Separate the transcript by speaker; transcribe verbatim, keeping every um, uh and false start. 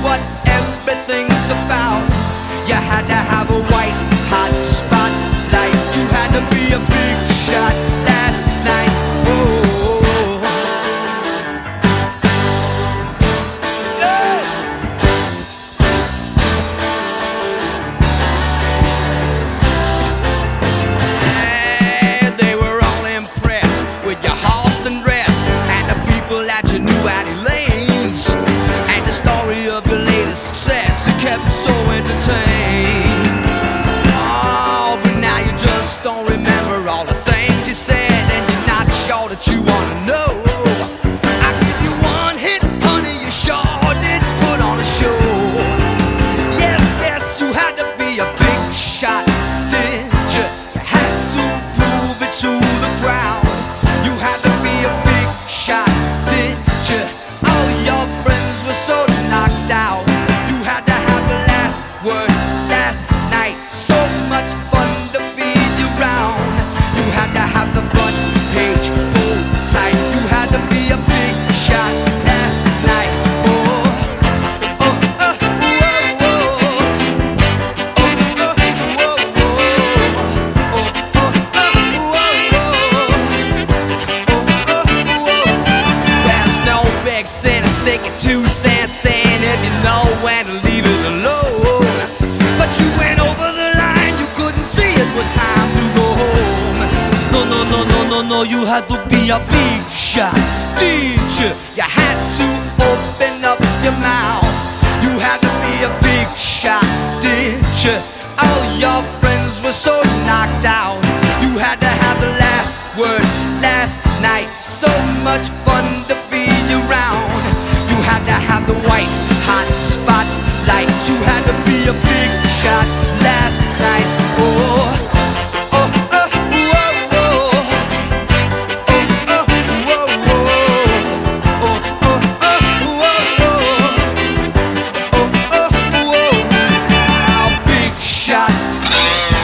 Speaker 1: what everything's about. You had to have a white hot spotlight. You had to be a big shot last night. Whoa. You knew Addie Lanes and the story of your latest success. It kept me so entertained. Oh, but now you just don't remember all the things you said, and you're not sure that you wanna know. I give you one hit, honey, you sure did put on a show. Yes, yes, you had to be a big shot, did you? You had to prove it to the crowd. You had to be a big shot. All your friends were so knocked out. You had to have the last word last night. So much fun to be around. You had to have the front page pulled tight. You had to be a big shot last night. Oh, oh, oh, oh, oh, oh, oh, oh, Send a stick at two cents in if you know when to leave it alone. But you went over the line, you couldn't see it was time to go home. No, no, no, no, no, no, you had to be a big shot, did you? You had to open up your mouth. You had to be a big shot, did you? All your friends were so knocked out. You had to have the last word last night. So much fun to be around. You had to have the white hot spotlight. You had to be a big shot last night. Oh, oh, oh, oh, oh, oh, oh, oh, oh, oh, oh, oh, oh, big shot.